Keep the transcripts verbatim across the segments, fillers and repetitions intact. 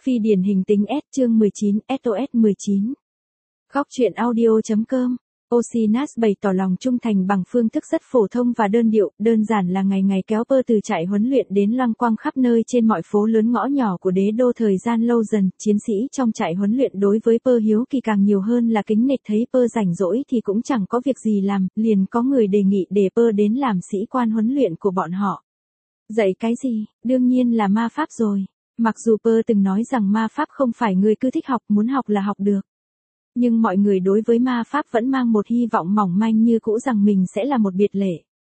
Phi điển hình tính S chương mười chín, ét o ét mười chín. Góc truyện audio.com. Osinaz bày tỏ lòng trung thành bằng phương thức rất phổ thông và đơn điệu, đơn giản là ngày ngày kéo Pơ từ trại huấn luyện đến loanh quanh khắp nơi trên mọi phố lớn ngõ nhỏ của đế đô. Thời gian lâu dần, chiến sĩ trong trại huấn luyện đối với Pơ hiếu kỳ càng nhiều hơn là kính nể, thấy Pơ rảnh rỗi thì cũng chẳng có việc gì làm, liền có người đề nghị để Pơ đến làm sĩ quan huấn luyện của bọn họ. Dạy cái gì? Đương nhiên là ma pháp rồi. Mặc dù Pơ từng nói rằng ma pháp không phải người cứ thích học, muốn học là học được. Nhưng mọi người đối với ma pháp vẫn mang một hy vọng mỏng manh như cũ rằng mình sẽ là một biệt lệ.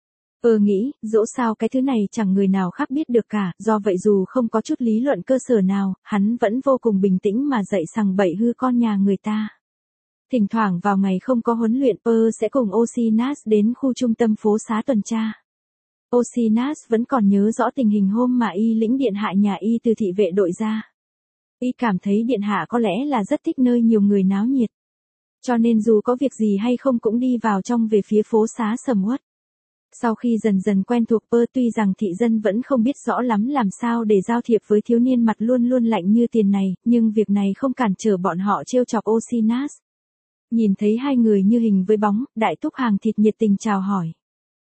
Pơ nghĩ, dẫu sao cái thứ này chẳng người nào khác biết được cả, do vậy dù không có chút lý luận cơ sở nào, hắn vẫn vô cùng bình tĩnh mà dạy sằng bậy hư con nhà người ta. Thỉnh thoảng vào ngày không có huấn luyện, Pơ sẽ cùng Osinaz đến khu trung tâm phố xá tuần tra. Osinaz vẫn còn nhớ rõ tình hình hôm mà y lĩnh điện hạ nhà y từ thị vệ đội ra. Y cảm thấy điện hạ có lẽ là rất thích nơi nhiều người náo nhiệt. Cho nên dù có việc gì hay không cũng đi vào trong về phía phố xá sầm uất. Sau khi dần dần quen thuộc Pơ, tuy rằng thị dân vẫn không biết rõ lắm làm sao để giao thiệp với thiếu niên mặt luôn luôn lạnh như tiền này, nhưng việc này không cản trở bọn họ trêu chọc Osinaz. Nhìn thấy hai người như hình với bóng, đại thúc hàng thịt nhiệt tình chào hỏi.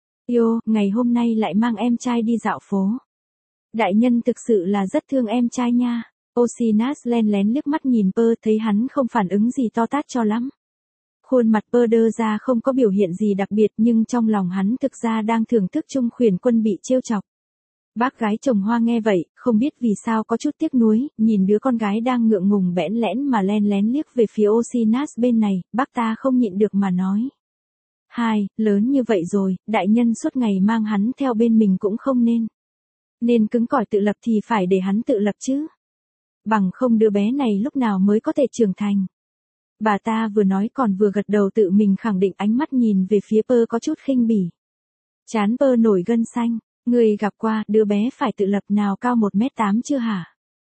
Yo, ngày hôm nay lại mang em trai đi dạo phố. Đại nhân thực sự là rất thương em trai nha. Osinaz len lén liếc mắt nhìn Pơ, thấy hắn không phản ứng gì to tát cho lắm. Khuôn mặt Pơ đơ ra không có biểu hiện gì đặc biệt, nhưng trong lòng hắn thực ra đang thưởng thức Trung Khuyển Quân bị trêu chọc. Bác gái trồng hoa nghe vậy, không biết vì sao có chút tiếc nuối, nhìn đứa con gái đang ngượng ngùng bẽn lẽn mà len lén liếc về phía Osinaz bên này, bác ta không nhịn được mà nói. Hai, lớn như vậy rồi, đại nhân suốt ngày mang hắn theo bên mình cũng không nên. Nên cứng cỏi tự lập thì phải để hắn tự lập chứ. Bằng không đứa bé này lúc nào mới có thể trưởng thành. Bà ta vừa nói còn vừa gật đầu tự mình khẳng định, ánh mắt nhìn về phía Pơ có chút khinh bỉ. Trán Pơ nổi gân xanh, người gặp qua, đứa bé phải tự lập nào cao một mét tám chưa hả?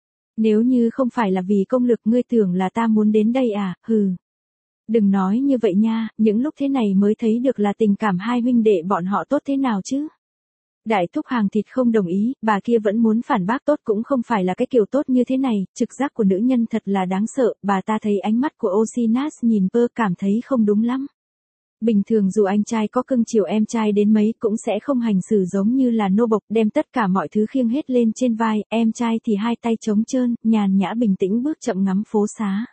Nếu như không phải là vì công lực ngươi tưởng là ta muốn đến đây à, hừ. Đừng nói như vậy nha, những lúc thế này mới thấy được là tình cảm hai huynh đệ bọn họ tốt thế nào chứ. Đại thúc hàng thịt không đồng ý, bà kia vẫn muốn phản bác, tốt cũng không phải là cái kiểu tốt như thế này, trực giác của nữ nhân thật là đáng sợ. Bà ta thấy ánh mắt của Osinaz nhìn Pơ cảm thấy không đúng lắm. Bình thường dù anh trai có cưng chiều em trai đến mấy cũng sẽ không hành xử giống như là nô bộc, đem tất cả mọi thứ khiêng hết lên trên vai, em trai thì hai tay trống trơn, nhàn nhã bình tĩnh bước chậm ngắm phố xá.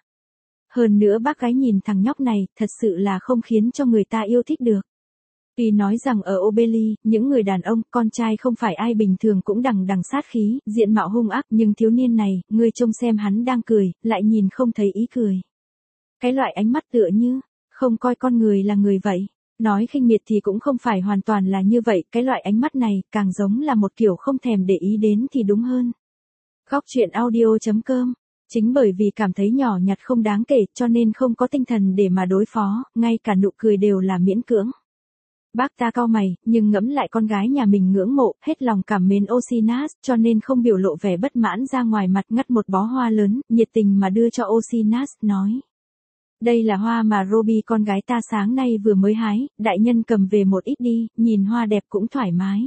Hơn nữa bác gái nhìn thằng nhóc này, thật sự là không khiến cho người ta yêu thích được. Tuy nói rằng ở Obeli, những người đàn ông, con trai không phải ai bình thường cũng đằng đằng sát khí, diện mạo hung ác, nhưng thiếu niên này, ngươi trông xem hắn đang cười, lại nhìn không thấy ý cười. Cái loại ánh mắt tựa như, không coi con người là người vậy. Nói khinh miệt thì cũng không phải hoàn toàn là như vậy, cái loại ánh mắt này, càng giống là một kiểu không thèm để ý đến thì đúng hơn. Góc truyện audio.com. Chính bởi vì cảm thấy nhỏ nhặt không đáng kể, cho nên không có tinh thần để mà đối phó, ngay cả nụ cười đều là miễn cưỡng. Bác ta cau mày, nhưng ngẫm lại con gái nhà mình ngưỡng mộ, hết lòng cảm mến Osinaz, cho nên không biểu lộ vẻ bất mãn ra ngoài mặt, ngắt một bó hoa lớn, nhiệt tình mà đưa cho Osinaz, nói. Đây là hoa mà Robbie con gái ta sáng nay vừa mới hái, đại nhân cầm về một ít đi, nhìn hoa đẹp cũng thoải mái.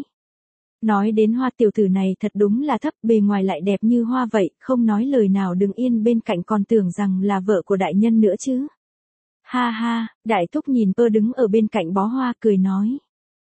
Nói đến hoa, tiểu tử này thật đúng là thấp, bề ngoài lại đẹp như hoa vậy, không nói lời nào đứng yên bên cạnh còn tưởng rằng là vợ của đại nhân nữa chứ. Ha ha, đại thúc nhìn Pơ đứng ở bên cạnh bó hoa cười nói.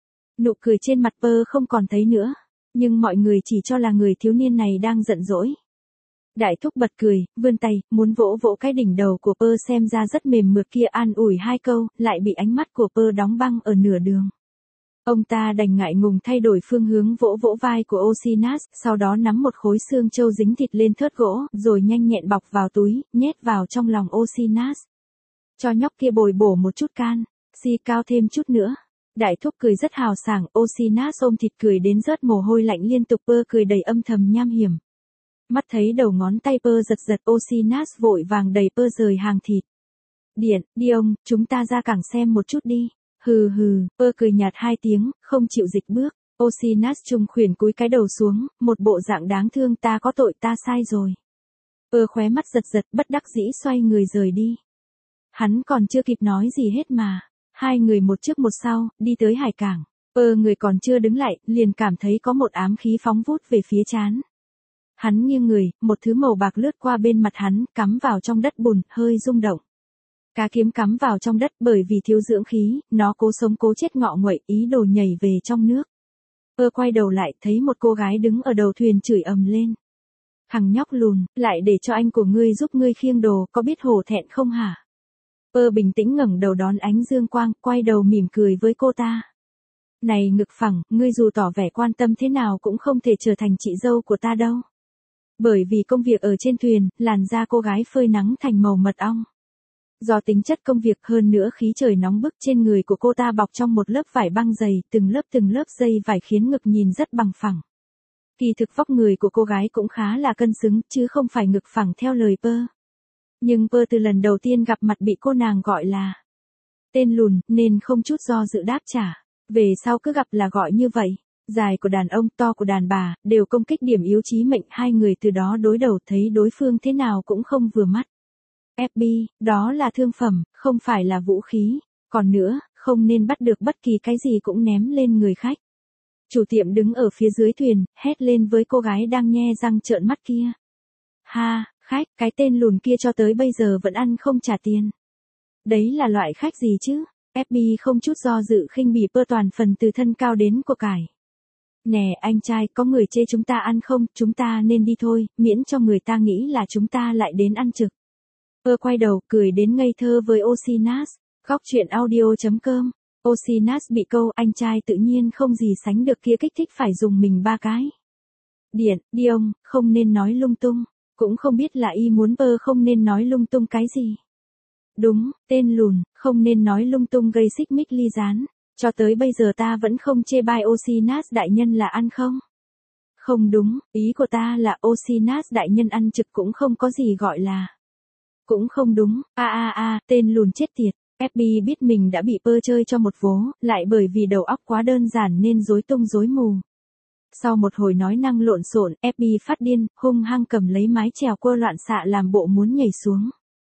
Nụ cười trên mặt Pơ không còn thấy nữa, nhưng mọi người chỉ cho là người thiếu niên này đang giận dỗi. Đại thúc bật cười, vươn tay, muốn vỗ vỗ cái đỉnh đầu của Pơ xem ra rất mềm mượt kia, an ủi hai câu, lại bị ánh mắt của Pơ đóng băng ở nửa đường. Ông ta đành ngại ngùng thay đổi phương hướng vỗ vỗ vai của Osinaz, sau đó nắm một khối xương trâu dính thịt lên thớt gỗ, rồi nhanh nhẹn bọc vào túi, nhét vào trong lòng Osinaz. Cho nhóc kia bồi bổ một chút can, si cao thêm chút nữa. Đại thúc cười rất hào sảng, Osinaz ôm thịt cười đến rớt mồ hôi lạnh liên tục, Pơ cười đầy âm thầm nham hiểm. Mắt thấy đầu ngón tay Pơ giật giật, Osinaz vội vàng đẩy Pơ rời hàng thịt. Điện, đi ông, chúng ta ra cảng xem một chút đi. Hừ hừ, Pơ cười nhạt hai tiếng, không chịu dịch bước. Osinaz Trung Khuyển cúi cái đầu xuống, một bộ dạng đáng thương, ta có tội, ta sai rồi. Pơ khóe mắt giật giật, bất đắc dĩ xoay người rời đi. Hắn còn chưa kịp nói gì hết mà. Hai người một trước một sau, đi tới hải cảng. Pơ người còn chưa đứng lại, liền cảm thấy có một ám khí phóng vút về phía trán. Hắn nghiêng người, một thứ màu bạc lướt qua bên mặt hắn, cắm vào trong đất bùn, hơi rung động. Cá kiếm cắm vào trong đất bởi vì thiếu dưỡng khí, nó cố sống cố chết ngọ nguậy, ý đồ nhảy về trong nước. Pơ quay đầu lại, thấy một cô gái đứng ở đầu thuyền chửi ầm lên. Thằng nhóc lùn, lại để cho anh của ngươi giúp ngươi khiêng đồ, có biết hổ thẹn không hả? Pơ bình tĩnh ngẩng đầu đón ánh dương quang, quay đầu mỉm cười với cô ta. Này ngực phẳng, ngươi dù tỏ vẻ quan tâm thế nào cũng không thể trở thành chị dâu của ta đâu. Bởi vì công việc ở trên thuyền, làn da cô gái phơi nắng thành màu mật ong. Do tính chất công việc hơn nữa khí trời nóng bức trên người của cô ta bọc trong một lớp vải băng dày, từng lớp từng lớp dây vải khiến ngực nhìn rất bằng phẳng. Kỳ thực vóc người của cô gái cũng khá là cân xứng, chứ không phải ngực phẳng theo lời Pơ. Nhưng Pơ từ lần đầu tiên gặp mặt bị cô nàng gọi là tên lùn, nên không chút do dự đáp trả. Về sau cứ gặp là gọi như vậy. Dài của đàn ông, to của đàn bà, đều công kích điểm yếu chí mệnh, hai người từ đó đối đầu thấy đối phương thế nào cũng không vừa mắt. ép bê, đó là thương phẩm, không phải là vũ khí. Còn nữa, không nên bắt được bất kỳ cái gì cũng ném lên người khách. Chủ tiệm đứng ở phía dưới thuyền, hét lên với cô gái đang nhe răng trợn mắt kia. Ha, khách, cái tên lùn kia cho tới bây giờ vẫn ăn không trả tiền. Đấy là loại khách gì chứ? ép bê không chút do dự khinh bỉ Pơ toàn phần từ thân cao đến của cải. Nè anh trai, có người chê chúng ta ăn không, chúng ta nên đi thôi, miễn cho người ta nghĩ là chúng ta lại đến ăn trực. Pơ quay đầu, cười đến ngây thơ với Osinat. Góc truyện audio chấm com. Osinat bị câu anh trai tự nhiên không gì sánh được kia kích thích phải dùng mình ba cái. Điện, đi ông, không nên nói lung tung. Cũng không biết là y muốn Pơ không nên nói lung tung cái gì. Đúng, tên lùn, không nên nói lung tung gây xích mích ly gián. Cho tới bây giờ ta vẫn không chê bai Osinat đại nhân là ăn không? Không đúng, ý của ta là Osinat đại nhân ăn trực cũng không có gì gọi là. Cũng không đúng, a a a, tên lùn chết tiệt. ép bê biết mình đã bị Pơ chơi cho một vố, lại bởi vì đầu óc quá đơn giản nên rối tung rối mù. Sau một hồi nói năng lộn xộn, ép bê phát điên, hung hăng cầm lấy mái chèo quơ loạn xạ làm bộ muốn nhảy xuống.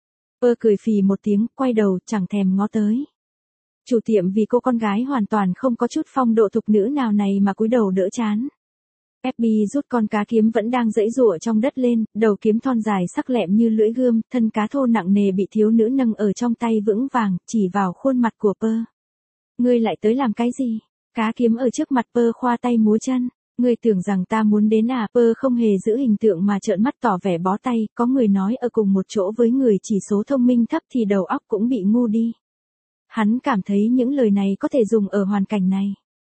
Pơ cười phì một tiếng, quay đầu, chẳng thèm ngó tới. Chủ tiệm vì cô con gái hoàn toàn không có chút phong độ thục nữ nào này mà cúi đầu đỡ chán. ép bê rút con cá kiếm vẫn đang giãy giụa trong đất lên, đầu kiếm thon dài sắc lẹm như lưỡi gươm, thân cá thô nặng nề bị thiếu nữ nâng ở trong tay vững vàng, chỉ vào khuôn mặt của Pơ. Ngươi lại tới làm cái gì? Cá kiếm ở trước mặt Pơ khoa tay múa chân. Ngươi tưởng rằng ta muốn đến à? Pơ không hề giữ hình tượng mà trợn mắt tỏ vẻ bó tay, có người nói ở cùng một chỗ với người chỉ số thông minh thấp thì đầu óc cũng bị ngu đi. Hắn cảm thấy những lời này có thể dùng ở hoàn cảnh này.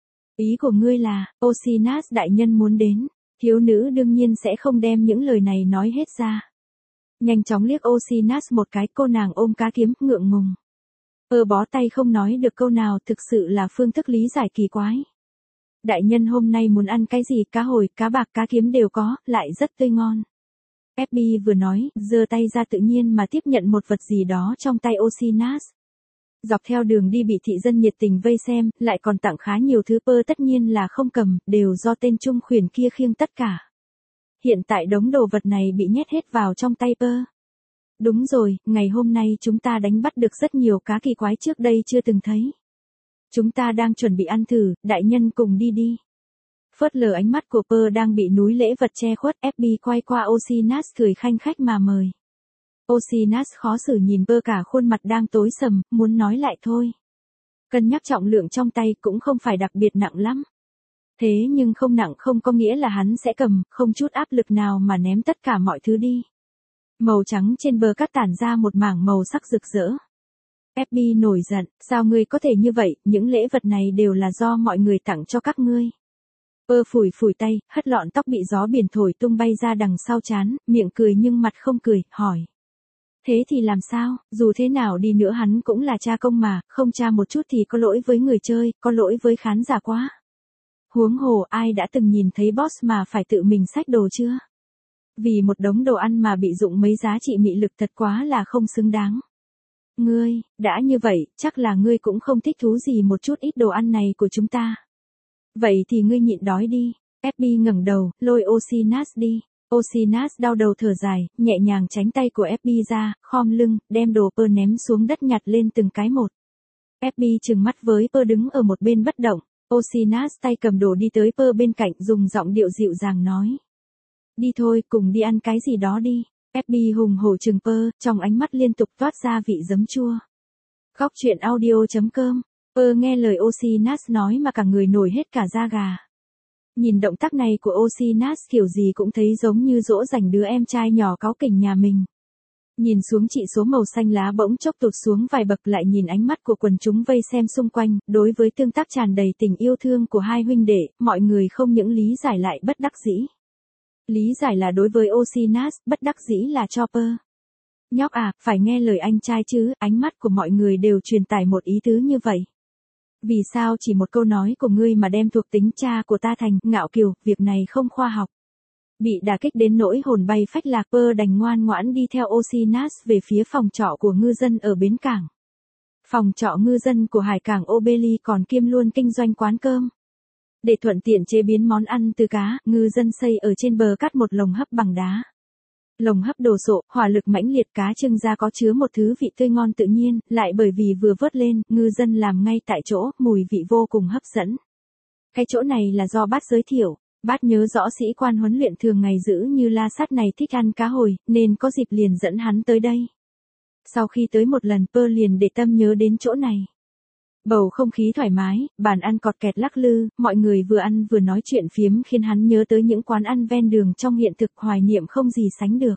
Ý của ngươi là, Osinat đại nhân muốn đến, thiếu nữ đương nhiên sẽ không đem những lời này nói hết ra. Nhanh chóng liếc Osinat một cái, cô nàng ôm cá kiếm, ngượng ngùng. Pơ bó tay không nói được câu nào, thực sự là phương thức lý giải kỳ quái. Đại nhân hôm nay muốn ăn cái gì, cá hồi, cá bạc, cá kiếm đều có, lại rất tươi ngon. ép bê vừa nói, giơ tay ra tự nhiên mà tiếp nhận một vật gì đó trong tay Osinat. Dọc theo đường đi bị thị dân nhiệt tình vây xem, lại còn tặng khá nhiều thứ. Pơ tất nhiên là không cầm, đều do tên trung khuyển kia khiêng tất cả. Hiện tại đống đồ vật này bị nhét hết vào trong tay Pơ. Đúng rồi, ngày hôm nay chúng ta đánh bắt được rất nhiều cá kỳ quái trước đây chưa từng thấy. Chúng ta đang chuẩn bị ăn thử, đại nhân cùng đi đi. Phớt lờ ánh mắt của Pơ đang bị núi lễ vật che khuất, ép bê quay qua Osinat cười khanh khách mà mời. Osinat khó xử nhìn Pơ cả khuôn mặt đang tối sầm, muốn nói lại thôi. Cân nhắc trọng lượng trong tay cũng không phải đặc biệt nặng lắm. Thế nhưng không nặng không có nghĩa là hắn sẽ cầm, không chút áp lực nào mà ném tất cả mọi thứ đi. Màu trắng trên bờ cát tản ra một mảng màu sắc rực rỡ. ép bê nổi giận, sao ngươi có thể như vậy, những lễ vật này đều là do mọi người tặng cho các ngươi. Pơ phủi phủi tay, hất lọn tóc bị gió biển thổi tung bay ra đằng sau trán, miệng cười nhưng mặt không cười, hỏi. Thế thì làm sao, dù thế nào đi nữa hắn cũng là cha công mà, không cha một chút thì có lỗi với người chơi, có lỗi với khán giả quá. Huống hồ ai đã từng nhìn thấy boss mà phải tự mình xách đồ chưa? Vì một đống đồ ăn mà bị dụng mấy giá trị mị lực thật quá là không xứng đáng. Ngươi, đã như vậy, chắc là ngươi cũng không thích thú gì một chút ít đồ ăn này của chúng ta. Vậy thì ngươi nhịn đói đi. ép bê ngẩng đầu, lôi Osinat đi. Osinat đau đầu thở dài, nhẹ nhàng tránh tay của ép bê ra, khom lưng, đem đồ Pơ ném xuống đất nhặt lên từng cái một. ép bê trừng mắt với Pơ đứng ở một bên bất động. Osinat tay cầm đồ đi tới Pơ bên cạnh dùng giọng điệu dịu dàng nói. Đi thôi, cùng đi ăn cái gì đó đi. ép bê hùng hổ trừng Pơ, trong ánh mắt liên tục toát ra vị giấm chua. Góc truyện audio chấm com. Pơ nghe lời Osinat nói mà cả người nổi hết cả da gà. Nhìn động tác này của Osinat kiểu gì cũng thấy giống như dỗ dành đứa em trai nhỏ cáu kỉnh nhà mình. Nhìn xuống chỉ số màu xanh lá bỗng chốc tụt xuống vài bậc, lại nhìn ánh mắt của quần chúng vây xem xung quanh, đối với tương tác tràn đầy tình yêu thương của hai huynh đệ, mọi người không những lý giải lại bất đắc dĩ. Lý giải là đối với Osinat, bất đắc dĩ là cho Pơ. Nhóc à, phải nghe lời anh trai chứ, ánh mắt của mọi người đều truyền tải một ý tứ như vậy. Vì sao chỉ một câu nói của ngươi mà đem thuộc tính cha của ta thành ngạo kiều, việc này không khoa học. Bị đả kích đến nỗi hồn bay phách lạc, Pơ đành ngoan ngoãn đi theo Osinat về phía phòng trọ của ngư dân ở bến cảng. Phòng trọ ngư dân của hải cảng Obeli còn kiêm luôn kinh doanh quán cơm. Để thuận tiện chế biến món ăn từ cá, ngư dân xây ở trên bờ cắt một lồng hấp bằng đá. Lồng hấp đồ sộ, hỏa lực mãnh liệt, cá trưng ra có chứa một thứ vị tươi ngon tự nhiên, lại bởi vì vừa vớt lên, ngư dân làm ngay tại chỗ, mùi vị vô cùng hấp dẫn. Cái chỗ này là do Bát giới thiệu. Bát nhớ rõ sĩ quan huấn luyện thường ngày giữ như La Sát này thích ăn cá hồi, nên có dịp liền dẫn hắn tới đây. Sau khi tới một lần, Pơ liền để tâm nhớ đến chỗ này. Bầu không khí thoải mái, bàn ăn cọt kẹt lắc lư, mọi người vừa ăn vừa nói chuyện phiếm khiến hắn nhớ tới những quán ăn ven đường trong hiện thực, hoài niệm không gì sánh được.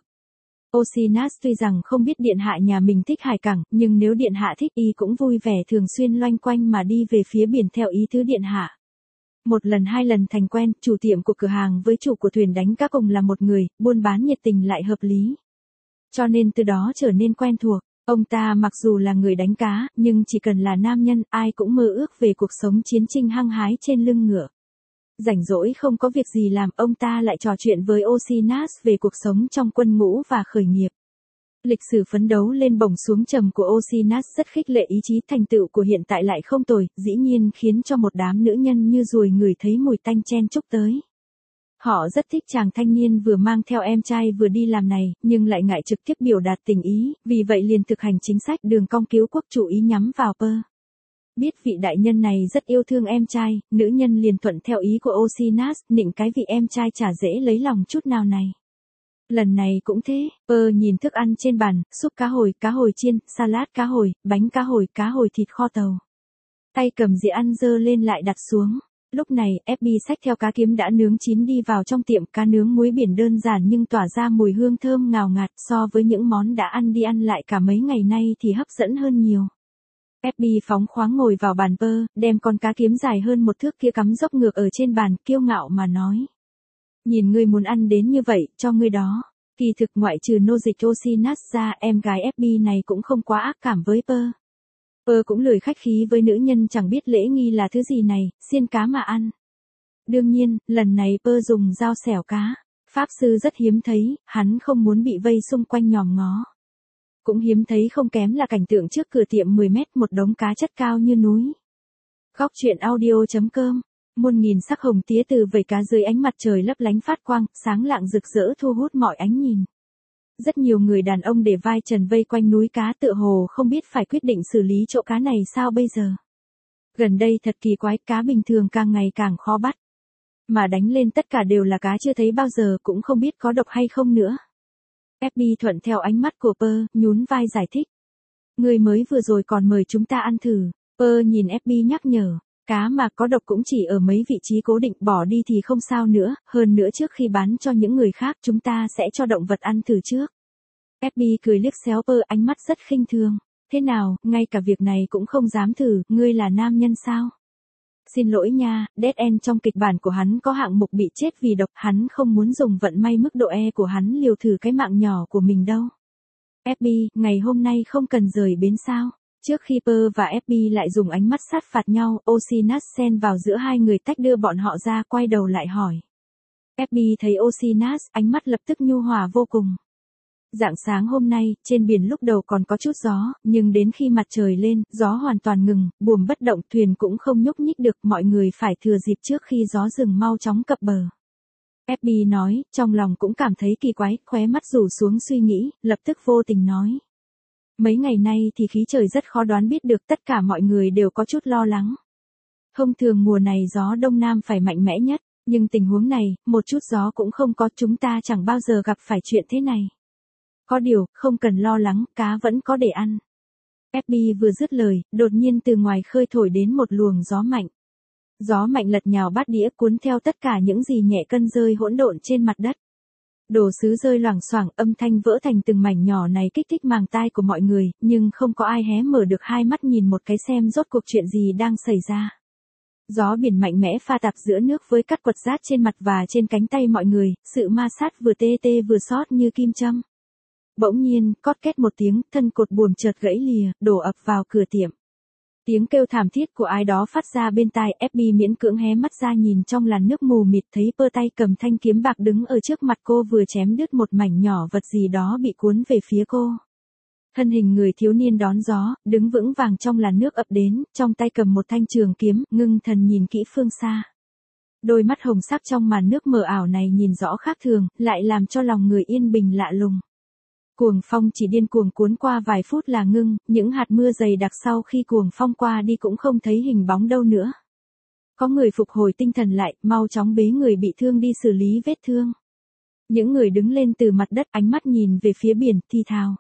Osinat tuy rằng không biết điện hạ nhà mình thích hải cảng, nhưng nếu điện hạ thích y cũng vui vẻ thường xuyên loanh quanh mà đi về phía biển theo ý tứ điện hạ. Một lần hai lần thành quen, chủ tiệm của cửa hàng với chủ của thuyền đánh cá cùng là một người, buôn bán nhiệt tình lại hợp lý. Cho nên từ đó trở nên quen thuộc. Ông ta mặc dù là người đánh cá, nhưng chỉ cần là nam nhân, ai cũng mơ ước về cuộc sống chiến tranh hăng hái trên lưng ngựa. Rảnh rỗi không có việc gì làm, ông ta lại trò chuyện với Osinat về cuộc sống trong quân ngũ và khởi nghiệp. Lịch sử phấn đấu lên bổng xuống trầm của Osinat rất khích lệ ý chí, thành tựu của hiện tại lại không tồi, dĩ nhiên khiến cho một đám nữ nhân như ruồi ngửi thấy mùi tanh chen chúc tới. Họ rất thích chàng thanh niên vừa mang theo em trai vừa đi làm này, nhưng lại ngại trực tiếp biểu đạt tình ý, vì vậy liền thực hành chính sách đường cong cứu quốc chủ ý nhắm vào Pơ. Biết vị đại nhân này rất yêu thương em trai, nữ nhân liền thuận theo ý của Osinat, nịnh cái vị em trai chả dễ lấy lòng chút nào này. Lần này cũng thế, Pơ nhìn thức ăn trên bàn, súp cá hồi, cá hồi chiên, salad cá hồi, bánh cá hồi, cá hồi thịt kho tàu. Tay cầm dĩa ăn dơ lên lại đặt xuống. Lúc này, ép bê xách theo cá kiếm đã nướng chín đi vào trong tiệm, cá nướng muối biển đơn giản nhưng tỏa ra mùi hương thơm ngào ngạt, so với những món đã ăn đi ăn lại cả mấy ngày nay thì hấp dẫn hơn nhiều. ép bê phóng khoáng ngồi vào bàn Pơ, đem con cá kiếm dài hơn một thước kia cắm dốc ngược ở trên bàn, kiêu ngạo mà nói. Nhìn ngươi muốn ăn đến như vậy, cho ngươi đó. Kỳ thực ngoại trừ nô dịch Osinat ra, em gái ép bê này cũng không quá ác cảm với Pơ. Pơ cũng lười khách khí với nữ nhân chẳng biết lễ nghi là thứ gì này, xiên cá mà ăn. Đương nhiên, lần này Pơ dùng dao xẻo cá. Pháp sư rất hiếm thấy, hắn không muốn bị vây xung quanh nhòm ngó. Cũng hiếm thấy không kém là cảnh tượng trước cửa tiệm mười mét một đống cá chất cao như núi. Góc truyện audio chấm com. Muôn nghìn sắc hồng tía từ vẩy cá dưới ánh mặt trời lấp lánh phát quang, sáng lạng rực rỡ thu hút mọi ánh nhìn. Rất nhiều người đàn ông để vai trần vây quanh núi cá tựa hồ không biết phải quyết định xử lý chỗ cá này sao bây giờ. Gần đây thật kỳ quái, cá bình thường càng ngày càng khó bắt. Mà đánh lên tất cả đều là cá chưa thấy bao giờ, cũng không biết có độc hay không nữa. ép bê thuận theo ánh mắt của Pơ, nhún vai giải thích. Người mới vừa rồi còn mời chúng ta ăn thử. Pơ nhìn ép bê nhắc nhở. Cá mà có độc cũng chỉ ở mấy vị trí cố định, bỏ đi thì không sao nữa, hơn nữa trước khi bán cho những người khác chúng ta sẽ cho động vật ăn thử trước. ép bê cười liếc xéo Pơ, ánh mắt rất khinh thường. Thế nào, ngay cả việc này cũng không dám thử, ngươi là nam nhân sao? Xin lỗi nha, Dead End trong kịch bản của hắn có hạng mục bị chết vì độc, hắn không muốn dùng vận may mức độ E của hắn liều thử cái mạng nhỏ của mình đâu. ép bê, ngày hôm nay không cần rời bến sao? Trước khi Pơ và ép bê lại dùng ánh mắt sát phạt nhau, Osinat xen vào giữa hai người tách đưa bọn họ ra, quay đầu lại hỏi. ép bê thấy Osinat, ánh mắt lập tức nhu hòa vô cùng. Rạng sáng hôm nay, trên biển lúc đầu còn có chút gió, nhưng đến khi mặt trời lên, gió hoàn toàn ngừng, buồm bất động, thuyền cũng không nhúc nhích được, mọi người phải thừa dịp trước khi gió dừng mau chóng cập bờ. ép bê nói, trong lòng cũng cảm thấy kỳ quái, khóe mắt rủ xuống suy nghĩ, lập tức vô tình nói. Mấy ngày nay thì khí trời rất khó đoán biết được, tất cả mọi người đều có chút lo lắng. Thông thường mùa này gió đông nam phải mạnh mẽ nhất, Nhưng tình huống này, một chút gió cũng không có, chúng ta chẳng bao giờ gặp phải chuyện thế này. Có điều, không cần lo lắng, cá vẫn có để ăn. ép bê vừa dứt lời, đột nhiên từ ngoài khơi thổi đến một luồng gió mạnh. Gió mạnh lật nhào bát đĩa cuốn theo tất cả những gì nhẹ cân rơi hỗn độn trên mặt đất. Đồ sứ rơi loảng xoảng, âm thanh vỡ thành từng mảnh nhỏ này kích thích màng tai của mọi người, nhưng không có ai hé mở được hai mắt nhìn một cái xem rốt cuộc chuyện gì đang xảy ra. Gió biển mạnh mẽ pha tạp giữa nước với cắt quật rát trên mặt và trên cánh tay mọi người, sự ma sát vừa tê tê vừa xót như kim châm. Bỗng nhiên, cót két một tiếng, thân cột buồm chợt gãy lìa, đổ ập vào cửa tiệm. Tiếng kêu thảm thiết của ai đó phát ra bên tai, ép bê miễn cưỡng hé mắt ra nhìn trong làn nước mù mịt, thấy Pơ tay cầm thanh kiếm bạc đứng ở trước mặt cô vừa chém đứt một mảnh nhỏ vật gì đó bị cuốn về phía cô. Thân hình người thiếu niên đón gió, đứng vững vàng trong làn nước ập đến, trong tay cầm một thanh trường kiếm, ngưng thần nhìn kỹ phương xa. Đôi mắt hồng sắc trong màn nước mờ ảo này nhìn rõ khác thường, lại làm cho lòng người yên bình lạ lùng. Cuồng phong chỉ điên cuồng cuốn qua vài phút là ngưng, những hạt mưa dày đặc sau khi cuồng phong qua đi cũng không thấy hình bóng đâu nữa. Có người phục hồi tinh thần lại, mau chóng bế người bị thương đi xử lý vết thương. Những người đứng lên từ mặt đất, ánh mắt nhìn về phía biển, thì thào.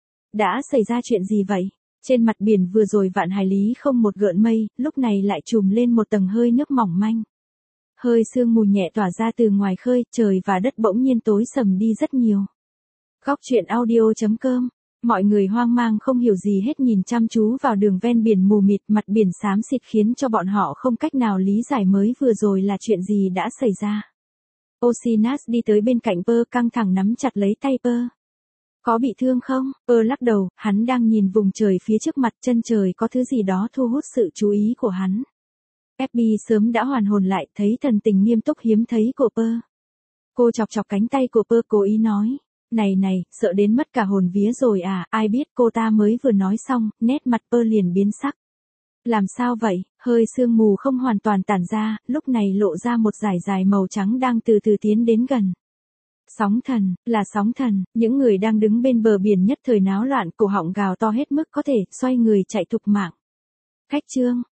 Đã xảy ra chuyện gì vậy? Trên mặt biển vừa rồi vạn hải lý không một gợn mây, lúc này lại trùm lên một tầng hơi nước mỏng manh. Hơi sương mù nhẹ tỏa ra từ ngoài khơi, trời và đất bỗng nhiên tối sầm đi rất nhiều. Góc truyện audio chấm com. Mọi người hoang mang không hiểu gì hết nhìn chăm chú vào đường ven biển mù mịt, mặt biển xám xịt khiến cho bọn họ không cách nào lý giải mới vừa rồi là chuyện gì đã xảy ra. Osinus đi tới bên cạnh Pơ, căng thẳng nắm chặt lấy tay Pơ. Có bị thương không? Pơ lắc đầu, hắn đang nhìn vùng trời phía trước mặt, chân trời có thứ gì đó thu hút sự chú ý của hắn. ép bê sớm đã hoàn hồn lại, thấy thần tình nghiêm túc hiếm thấy của Pơ. Cô chọc chọc cánh tay của Pơ, cố ý nói. Này này, sợ đến mất cả hồn vía rồi à, ai biết cô ta mới vừa nói xong, nét mặt Pơ liền biến sắc. Làm sao vậy, hơi sương mù không hoàn toàn tản ra, lúc này lộ ra một dải dài màu trắng đang từ từ tiến đến gần. Sóng thần, là sóng thần, những người đang đứng bên bờ biển nhất thời náo loạn, cổ họng gào to hết mức có thể, xoay người chạy thục mạng. Khách Trương,